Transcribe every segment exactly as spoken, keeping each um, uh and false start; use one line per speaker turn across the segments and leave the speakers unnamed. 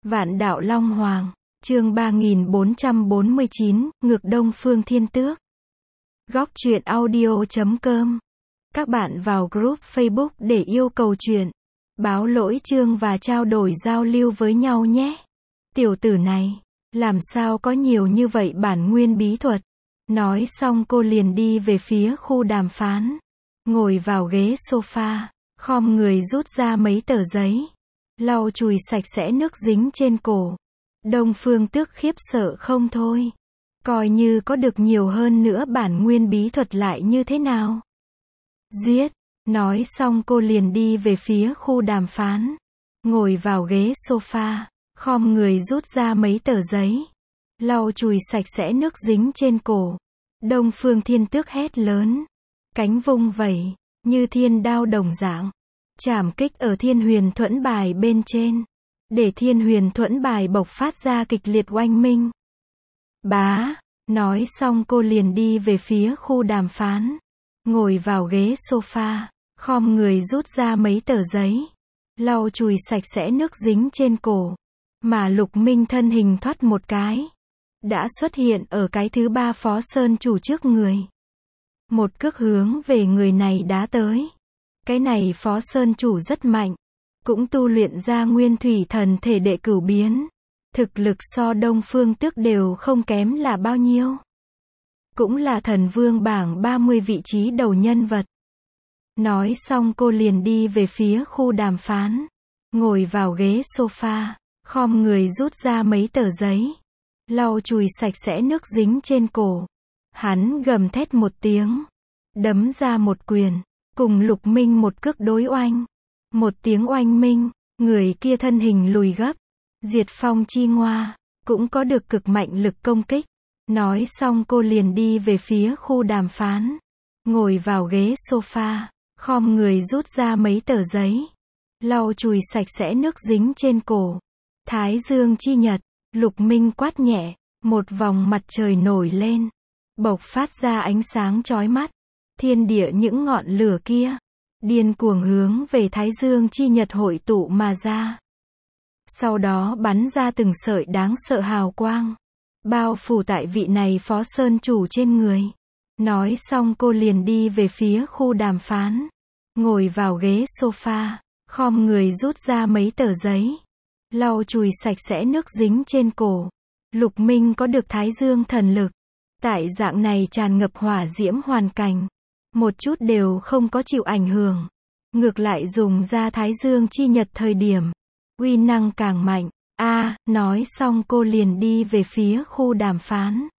Vạn đạo Long Hoàng, chương ba nghìn bốn trăm bốn mươi chín, ngược Đông Phương Thiên Tước. Góc truyện audio chấm com. Các bạn vào group Facebook để yêu cầu truyện, báo lỗi chương và trao đổi giao lưu với nhau nhé. Tiểu tử này, làm sao có nhiều như vậy bản nguyên bí thuật. Nói xong cô liền đi về phía khu đàm phán. Ngồi vào ghế sofa, khom người rút ra mấy tờ giấy. Lau chùi sạch sẽ nước dính trên cổ. Đông Phương Tước khiếp sợ không thôi. Coi như có được nhiều hơn nữa bản nguyên bí thuật lại như thế nào. Giết. Nói xong cô liền đi về phía khu đàm phán. Ngồi vào ghế sofa, khom người rút ra mấy tờ giấy. Lau chùi sạch sẽ nước dính trên cổ. Đông Phương Thiên Tước hét lớn. Cánh vung vẩy, như thiên đao đồng dạng. Chảm kích ở thiên huyền thuẫn bài bên trên. Để thiên huyền thuẫn bài bộc phát ra kịch liệt oanh minh. Bá. Nói xong cô liền đi về phía khu đàm phán. Ngồi vào ghế sofa, khom người rút ra mấy tờ giấy. Lau chùi sạch sẽ nước dính trên cổ. Mà Lục Minh thân hình thoát một cái. Đã xuất hiện ở cái thứ ba phó sơn chủ trước người. Một cước hướng về người này đá tới. Cái này phó sơn chủ rất mạnh. Cũng tu luyện ra nguyên thủy thần thể đệ cửu biến. Thực lực so Đông Phương Tước đều không kém là bao nhiêu. Cũng là thần vương bảng ba mươi vị trí đầu nhân vật. Nói xong cô liền đi về phía khu đàm phán. Ngồi vào ghế sofa, khom người rút ra mấy tờ giấy. Lau chùi sạch sẽ nước dính trên cổ. Hắn gầm thét một tiếng. Đấm ra một quyền. Cùng Lục Minh một cước đối oanh. Một tiếng oanh minh. Người kia thân hình lùi gấp. Diệt phong chi ngoa. Cũng có được cực mạnh lực công kích. Nói xong cô liền đi về phía khu đàm phán. Ngồi vào ghế sofa. Khom người rút ra mấy tờ giấy. Lau chùi sạch sẽ nước dính trên cổ. Thái dương chi nhật. Lục Minh quát nhẹ. Một vòng mặt trời nổi lên. Bộc phát ra ánh sáng chói mắt. Thiên địa những ngọn lửa kia. Điên cuồng hướng về Thái dương chi nhật hội tụ mà ra. Sau đó bắn ra từng sợi đáng sợ hào quang. Bao phủ tại vị này phó sơn chủ trên người. Nói xong cô liền đi về phía khu đàm phán. Ngồi vào ghế sofa. Khom người rút ra mấy tờ giấy. Lau chùi sạch sẽ nước dính trên cổ. Lục Minh có được Thái dương thần lực. Tại dạng này tràn ngập hỏa diễm hoàn cảnh. Một chút đều không có chịu ảnh hưởng. Ngược lại dùng ra Thái dương chi nhật thời điểm. Uy năng càng mạnh. A, à, nói xong cô liền đi về phía khu đàm phán.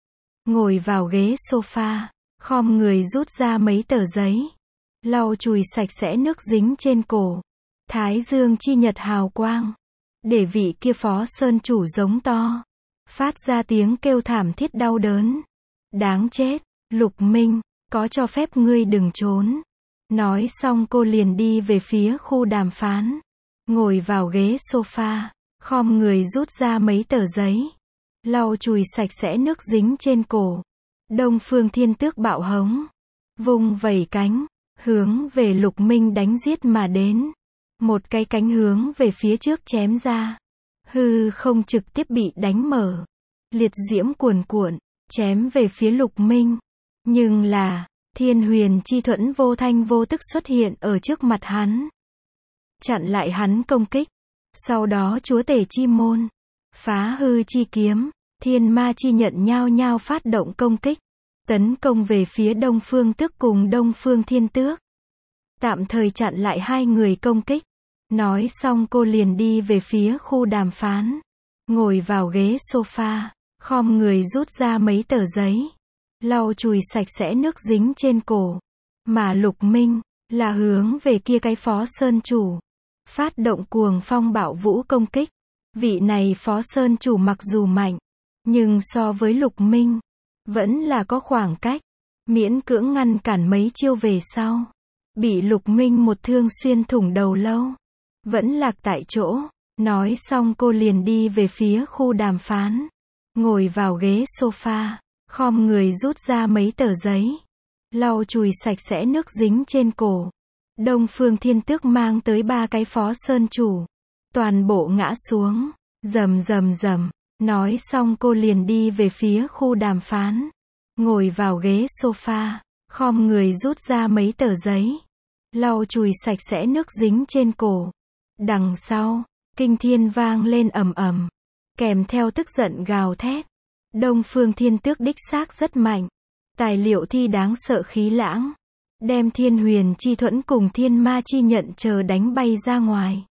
Ngồi vào ghế sofa. Khom người rút ra mấy tờ giấy. Lau chùi sạch sẽ nước dính trên cổ. Thái dương chi nhật hào quang. Để vị kia phó sơn chủ giống to. Phát ra tiếng kêu thảm thiết đau đớn. Đáng chết. Lục Minh, có cho phép ngươi đừng trốn. Nói xong cô liền đi về phía khu đàm phán. Ngồi vào ghế sofa. Khom người rút ra mấy tờ giấy. Lau chùi sạch sẽ nước dính trên cổ. Đông Phương Thiên Tước bạo hống. Vung vẩy cánh. Hướng về Lục Minh đánh giết mà đến. Một cái cánh hướng về phía trước chém ra. Hư không trực tiếp bị đánh mở. Liệt diễm cuồn cuộn. Chém về phía Lục Minh. Nhưng là, thiên huyền chi thuẫn vô thanh vô tức xuất hiện ở trước mặt hắn. Chặn lại hắn công kích. Sau đó chúa tể chi môn. Phá hư chi kiếm. Thiên ma chi nhận nhao nhao phát động công kích. Tấn công về phía Đông Phương Tước cùng Đông Phương Thiên Tước. Tạm thời chặn lại hai người công kích. Nói xong cô liền đi về phía khu đàm phán. Ngồi vào ghế sofa. Khom người rút ra mấy tờ giấy. Lau chùi sạch sẽ nước dính trên cổ. Mà Lục Minh, là hướng về kia cái phó sơn chủ. Phát động cuồng phong bạo vũ công kích. Vị này phó sơn chủ mặc dù mạnh. Nhưng so với Lục Minh, vẫn là có khoảng cách. Miễn cưỡng ngăn cản mấy chiêu về sau. Bị Lục Minh một thương xuyên thủng đầu lâu. Vẫn lạc tại chỗ. Nói xong cô liền đi về phía khu đàm phán. Ngồi vào ghế sofa. Khom người rút ra mấy tờ giấy. Lau chùi sạch sẽ nước dính trên cổ. Đông Phương Thiên Tước mang tới ba cái phó sơn chủ. Toàn bộ ngã xuống. Rầm rầm rầm. Nói xong cô liền đi về phía khu đàm phán. Ngồi vào ghế sofa, khom người rút ra mấy tờ giấy. Lau chùi sạch sẽ nước dính trên cổ. Đằng sau, kinh thiên vang lên ầm ầm. Kèm theo tức giận gào thét. Đông Phương Thiên Tước đích xác rất mạnh. Tài liệu thi đáng sợ khí lãng. Đem Thiên Huyền Chi Thuẫn cùng Thiên Ma Chi Nhận chờ đánh bay ra ngoài.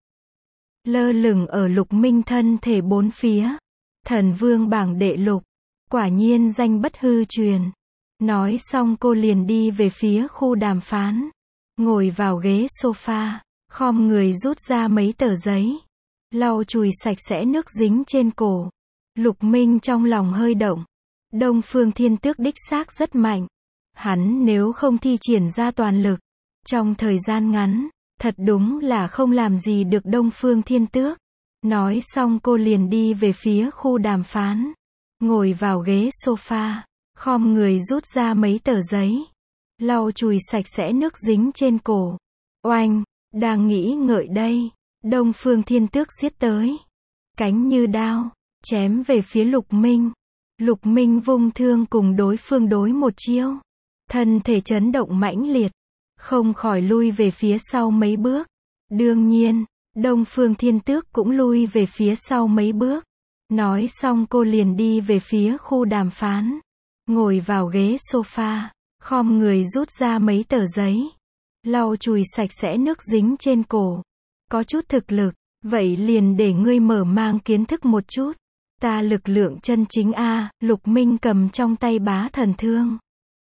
Lơ lửng ở Lục Minh thân thể bốn phía. Thần Vương bảng đệ lục. Quả nhiên danh bất hư truyền. Nói xong cô liền đi về phía khu đàm phán. Ngồi vào ghế sofa, khom người rút ra mấy tờ giấy. Lau chùi sạch sẽ nước dính trên cổ. Lục Minh trong lòng hơi động. Đông Phương Thiên Tước đích xác rất mạnh. Hắn nếu không thi triển ra toàn lực, trong thời gian ngắn, thật đúng là không làm gì được Đông Phương Thiên Tước. Nói xong cô liền đi về phía khu đàm phán. Ngồi vào ghế sofa, khom người rút ra mấy tờ giấy. Lau chùi sạch sẽ nước dính trên cổ. Oanh, đang nghĩ ngợi đây. Đông Phương Thiên Tước giết tới. Cánh như đao, chém về phía Lục Minh. Lục Minh vung thương cùng đối phương đối một chiêu. Thân thể chấn động mãnh liệt. Không khỏi lui về phía sau mấy bước. Đương nhiên, Đông Phương Thiên Tước cũng lui về phía sau mấy bước. Nói xong cô liền đi về phía khu đàm phán. Ngồi vào ghế sofa, khom người rút ra mấy tờ giấy. Lau chùi sạch sẽ nước dính trên cổ. Có chút thực lực, vậy liền để ngươi mở mang kiến thức một chút. Ta lực lượng chân chính a. Lục Minh cầm trong tay bá thần thương.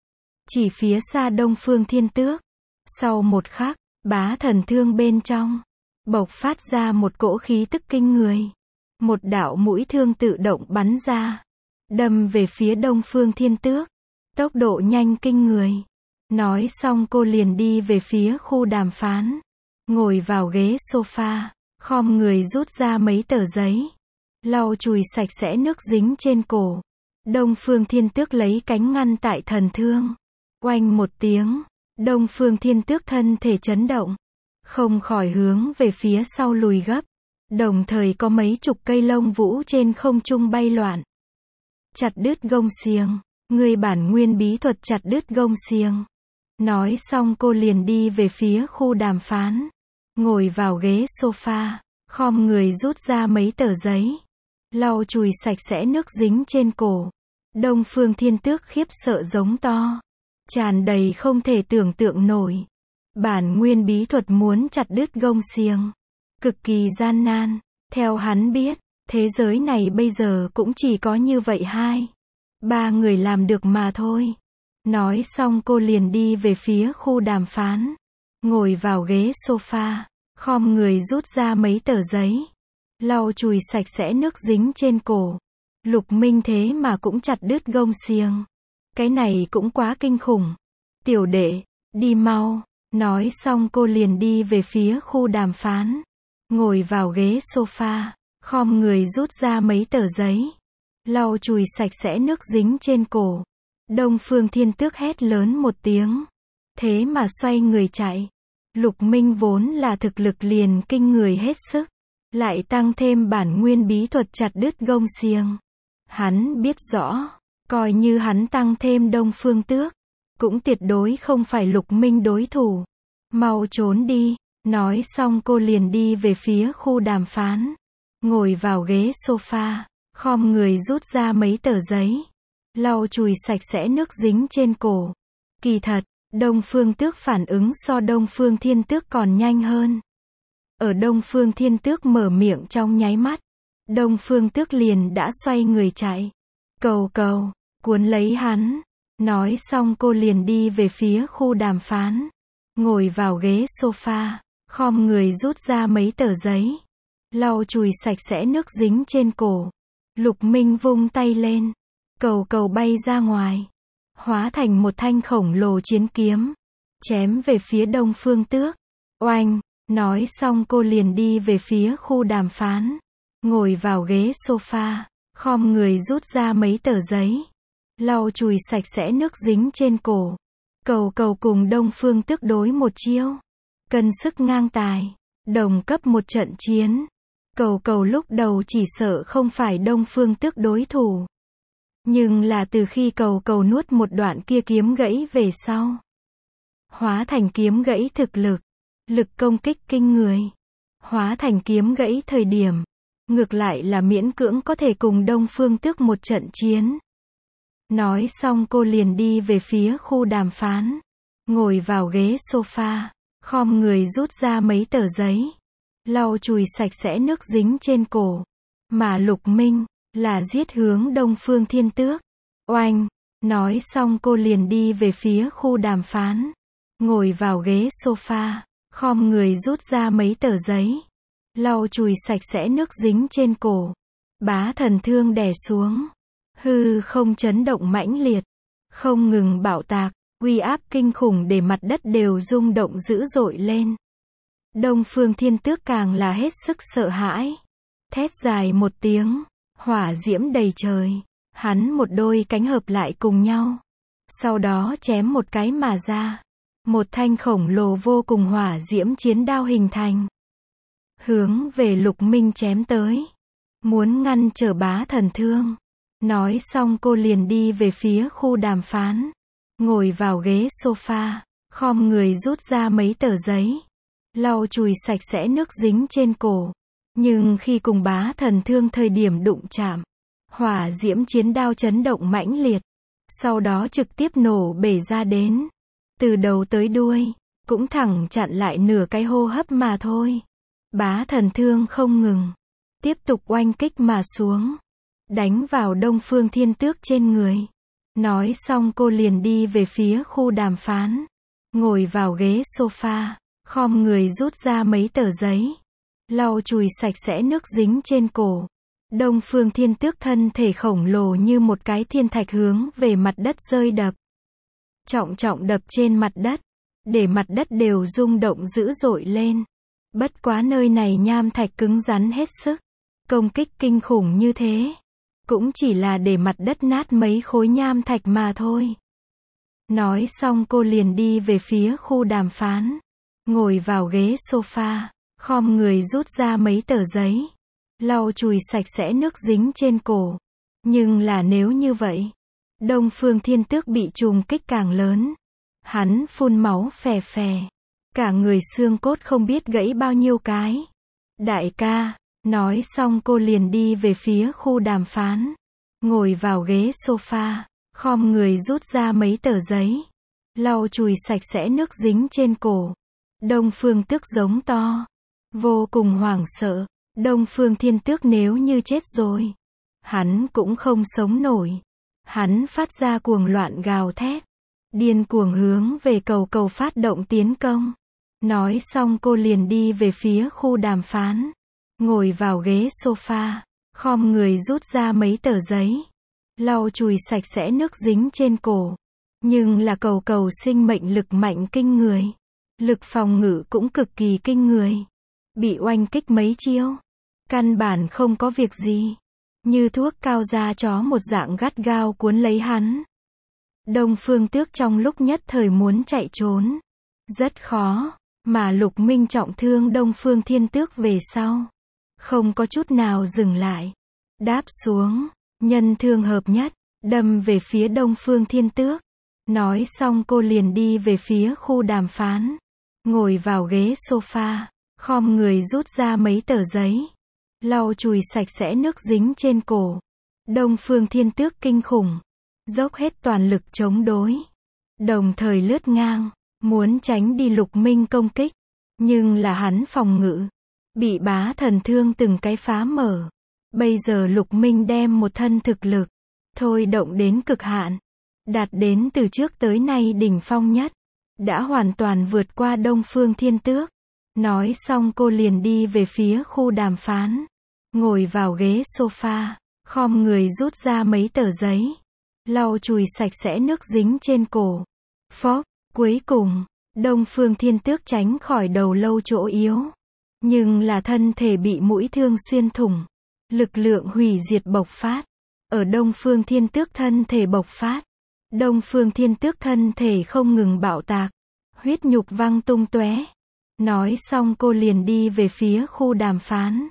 Chỉ phía xa Đông Phương Thiên Tước. Sau một khắc, bá thần thương bên trong bộc phát ra một cỗ khí tức kinh người. Một đạo mũi thương tự động bắn ra, đâm về phía Đông Phương Thiên Tước. Tốc độ nhanh kinh người. Nói xong cô liền đi về phía khu đàm phán. Ngồi vào ghế sofa, khom người rút ra mấy tờ giấy. Lau chùi sạch sẽ nước dính trên cổ. Đông Phương Thiên Tước lấy cánh ngăn tại thần thương. Oanh một tiếng, Đông Phương Thiên Tước thân thể chấn động. Không khỏi hướng về phía sau lùi gấp. Đồng thời có mấy chục cây lông vũ trên không trung bay loạn. Chặt đứt gông xiềng. Ngươi bản nguyên bí thuật chặt đứt gông xiềng. Nói xong cô liền đi về phía khu đàm phán. Ngồi vào ghế sofa, khom người rút ra mấy tờ giấy. Lau chùi sạch sẽ nước dính trên cổ. Đông Phương Thiên Tước khiếp sợ giống to. Tràn đầy không thể tưởng tượng nổi. Bản nguyên bí thuật muốn chặt đứt gông xiềng. Cực kỳ gian nan. Theo hắn biết, thế giới này bây giờ cũng chỉ có như vậy hai. Ba người làm được mà thôi. Nói xong cô liền đi về phía khu đàm phán. Ngồi vào ghế sofa, khom người rút ra mấy tờ giấy. Lau chùi sạch sẽ nước dính trên cổ. Lục Minh thế mà cũng chặt đứt gông xiềng. Cái này cũng quá kinh khủng. Tiểu đệ, đi mau. Nói xong cô liền đi về phía khu đàm phán. Ngồi vào ghế sofa, khom người rút ra mấy tờ giấy. Lau chùi sạch sẽ nước dính trên cổ. Đông Phương Thiên Tước hét lớn một tiếng. Thế mà xoay người chạy. Lục Minh vốn là thực lực liền kinh người hết sức. Lại tăng thêm bản nguyên bí thuật chặt đứt gông xiềng. Hắn biết rõ, coi như hắn tăng thêm Đông Phương Tước, cũng tuyệt đối không phải Lục Minh đối thủ. Mau trốn đi. Nói xong cô liền đi về phía khu đàm phán. Ngồi vào ghế sofa, khom người rút ra mấy tờ giấy. Lau chùi sạch sẽ nước dính trên cổ. Kỳ thật, Đông Phương Tước phản ứng so Đông Phương Thiên Tước còn nhanh hơn. Ở Đông Phương Thiên Tước mở miệng trong nháy mắt, Đông Phương Tước liền đã xoay người chạy. Cầu cầu, cuốn lấy hắn. Nói xong cô liền đi về phía khu đàm phán. Ngồi vào ghế sofa, khom người rút ra mấy tờ giấy. Lau chùi sạch sẽ nước dính trên cổ. Lục Minh vung tay lên. Cầu cầu bay ra ngoài. Hóa thành một thanh khổng lồ chiến kiếm. Chém về phía Đông Phương Tước. Oanh. Nói xong cô liền đi về phía khu đàm phán. Ngồi vào ghế sofa, khom người rút ra mấy tờ giấy. Lau chùi sạch sẽ nước dính trên cổ. Cầu cầu cùng Đông Phương Tước đối một chiêu. Cân sức ngang tài. Đồng cấp một trận chiến. Cầu cầu lúc đầu chỉ sợ không phải Đông Phương Tước đối thủ. Nhưng là từ khi cầu cầu nuốt một đoạn kia kiếm gãy về sau, hóa thành kiếm gãy thực lực, lực công kích kinh người. Hóa thành kiếm gãy thời điểm, ngược lại là miễn cưỡng có thể cùng Đông Phương Tước một trận chiến. Nói xong cô liền đi về phía khu đàm phán, ngồi vào ghế sofa, khom người rút ra mấy tờ giấy, lau chùi sạch sẽ nước dính trên cổ. Mà Lục Minh, là giết hướng Đông Phương Thiên Tước. Oanh! Nói xong cô liền đi về phía khu đàm phán, ngồi vào ghế sofa, khom người rút ra mấy tờ giấy, lau chùi sạch sẽ nước dính trên cổ. Bá thần thương đè xuống, hư không chấn động mãnh liệt, không ngừng bạo tạc, uy áp kinh khủng để mặt đất đều rung động dữ dội lên. Đông Phương Thiên Tước càng là hết sức sợ hãi, thét dài một tiếng, hỏa diễm đầy trời, hắn một đôi cánh hợp lại cùng nhau, sau đó chém một cái mà ra, một thanh khổng lồ vô cùng hỏa diễm chiến đao hình thành, hướng về Lục Minh chém tới, muốn ngăn trở bá thần thương. Nói xong cô liền đi về phía khu đàm phán, ngồi vào ghế sofa, khom người rút ra mấy tờ giấy, lau chùi sạch sẽ nước dính trên cổ. Nhưng khi cùng bá thần thương thời điểm đụng chạm, hỏa diễm chiến đao chấn động mãnh liệt, sau đó trực tiếp nổ bể ra đến. Từ đầu tới đuôi, cũng thẳng chặn lại nửa cái hô hấp mà thôi. Bá thần thương không ngừng, tiếp tục oanh kích mà xuống, đánh vào Đông Phương Thiên Tước trên người. Nói xong cô liền đi về phía khu đàm phán, ngồi vào ghế sofa, khom người rút ra mấy tờ giấy, lau chùi sạch sẽ nước dính trên cổ. Đông Phương Thiên Tước thân thể khổng lồ như một cái thiên thạch hướng về mặt đất rơi đập. Trọng trọng đập trên mặt đất, để mặt đất đều rung động dữ dội lên. Bất quá nơi này nham thạch cứng rắn hết sức, công kích kinh khủng như thế, cũng chỉ là để mặt đất nát mấy khối nham thạch mà thôi. Nói xong cô liền đi về phía khu đàm phán, ngồi vào ghế sofa, khom người rút ra mấy tờ giấy, lau chùi sạch sẽ nước dính trên cổ. Nhưng là nếu như vậy, Đông Phương Thiên Tước bị trùng kích càng lớn. Hắn phun máu phè phè, cả người xương cốt không biết gãy bao nhiêu cái. Đại ca, nói xong cô liền đi về phía khu đàm phán, ngồi vào ghế sofa, khom người rút ra mấy tờ giấy, lau chùi sạch sẽ nước dính trên cổ. Đông Phương Tước giống to, vô cùng hoảng sợ. Đông Phương Thiên Tước nếu như chết rồi, hắn cũng không sống nổi. Hắn phát ra cuồng loạn gào thét, điên cuồng hướng về cầu cầu phát động tiến công. Nói xong cô liền đi về phía khu đàm phán, ngồi vào ghế sofa, khom người rút ra mấy tờ giấy, lau chùi sạch sẽ nước dính trên cổ. Nhưng là cầu cầu sinh mệnh lực mạnh kinh người, lực phòng ngự cũng cực kỳ kinh người. Bị oanh kích mấy chiêu, căn bản không có việc gì, như thuốc cao da chó một dạng gắt gao cuốn lấy hắn. Đông Phương Tước trong lúc nhất thời muốn chạy trốn, rất khó, mà Lục Minh trọng thương Đông Phương Thiên Tước về sau, không có chút nào dừng lại, đáp xuống, nhân thương hợp nhất, đâm về phía Đông Phương Thiên Tước. Nói xong cô liền đi về phía khu đàm phán, ngồi vào ghế sofa, khom người rút ra mấy tờ giấy, lau chùi sạch sẽ nước dính trên cổ. Đông Phương Thiên Tước kinh khủng, dốc hết toàn lực chống đối, đồng thời lướt ngang, muốn tránh đi Lục Minh công kích. Nhưng là hắn phòng ngự, bị bá thần thương từng cái phá mở. Bây giờ Lục Minh đem một thân thực lực, thôi động đến cực hạn, đạt đến từ trước tới nay đỉnh phong nhất, đã hoàn toàn vượt qua Đông Phương Thiên Tước. Nói xong cô liền đi về phía khu đàm phán, ngồi vào ghế sofa, khom người rút ra mấy tờ giấy, lau chùi sạch sẽ nước dính trên cổ. Phốc, cuối cùng, Đông Phương Thiên Tước tránh khỏi đầu lâu chỗ yếu, nhưng là thân thể bị mũi thương xuyên thủng, lực lượng hủy diệt bộc phát. Ở Đông Phương Thiên Tước thân thể bộc phát, Đông Phương Thiên Tước thân thể không ngừng bạo tạc, huyết nhục văng tung tóe. Nói xong cô liền đi về phía khu đàm phán,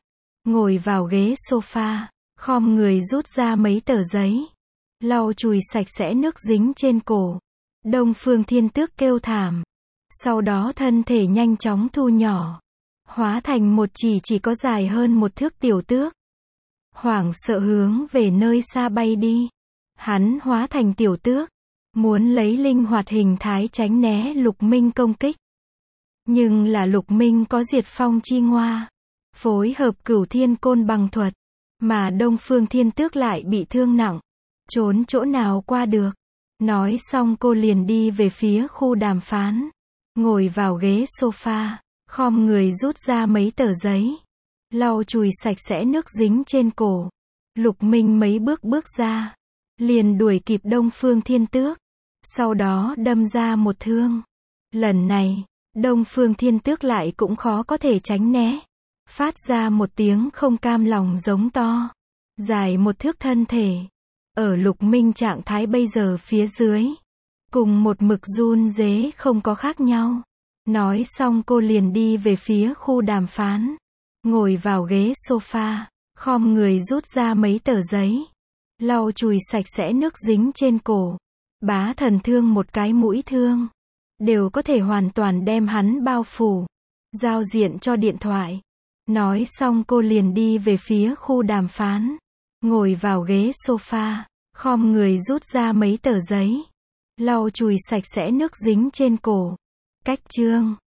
ngồi vào ghế sofa, khom người rút ra mấy tờ giấy, lau chùi sạch sẽ nước dính trên cổ. Đông Phương Thiên Tước kêu thảm. Sau đó thân thể nhanh chóng thu nhỏ, hóa thành một chỉ chỉ có dài hơn một thước tiểu tước. Hoảng sợ hướng về nơi xa bay đi. Hắn hóa thành tiểu tước, muốn lấy linh hoạt hình thái tránh né Lục Minh công kích. Nhưng là Lục Minh có diệt phong chi ngoa, phối hợp cửu thiên côn bằng thuật, mà Đông Phương Thiên Tước lại bị thương nặng, trốn chỗ nào qua được. Nói xong cô liền đi về phía khu đàm phán, ngồi vào ghế sofa, khom người rút ra mấy tờ giấy, lau chùi sạch sẽ nước dính trên cổ. Lục Minh mấy bước bước ra, liền đuổi kịp Đông Phương Thiên Tước, sau đó đâm ra một thương. Lần này, Đông Phương Thiên Tước lại cũng khó có thể tránh né, phát ra một tiếng không cam lòng giống to, dài một thước thân thể, ở Lục Minh trạng thái bây giờ phía dưới, cùng một mực run rế không có khác nhau. Nói xong cô liền đi về phía khu đàm phán, ngồi vào ghế sofa, khom người rút ra mấy tờ giấy, lau chùi sạch sẽ nước dính trên cổ. Bá thần thương một cái mũi thương, đều có thể hoàn toàn đem hắn bao phủ, giao diện cho điện thoại. Nói xong cô liền đi về phía khu đàm phán, ngồi vào ghế sofa, khom người rút ra mấy tờ giấy, lau chùi sạch sẽ nước dính trên cổ. Cách chương